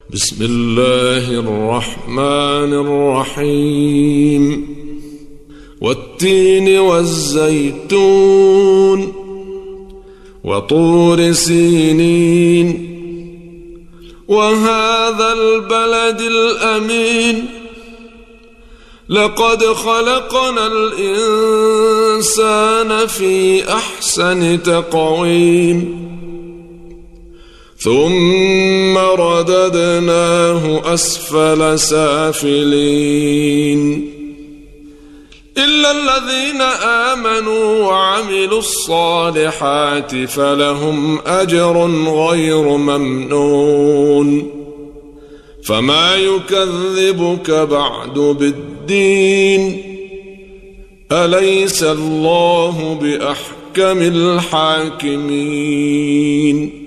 بسم الله الرحمن الرحيم والتين والزيتون وطور سينين وهذا البلد الأمين لقد خلقنا الإنسان في أحسن تقويم ثم رددناه أسفل سافلين إلا الذين آمنوا وعملوا الصالحات فلهم أجر غير ممنون فما يكذبك بعد بالدين أليس الله بأحكم الحاكمين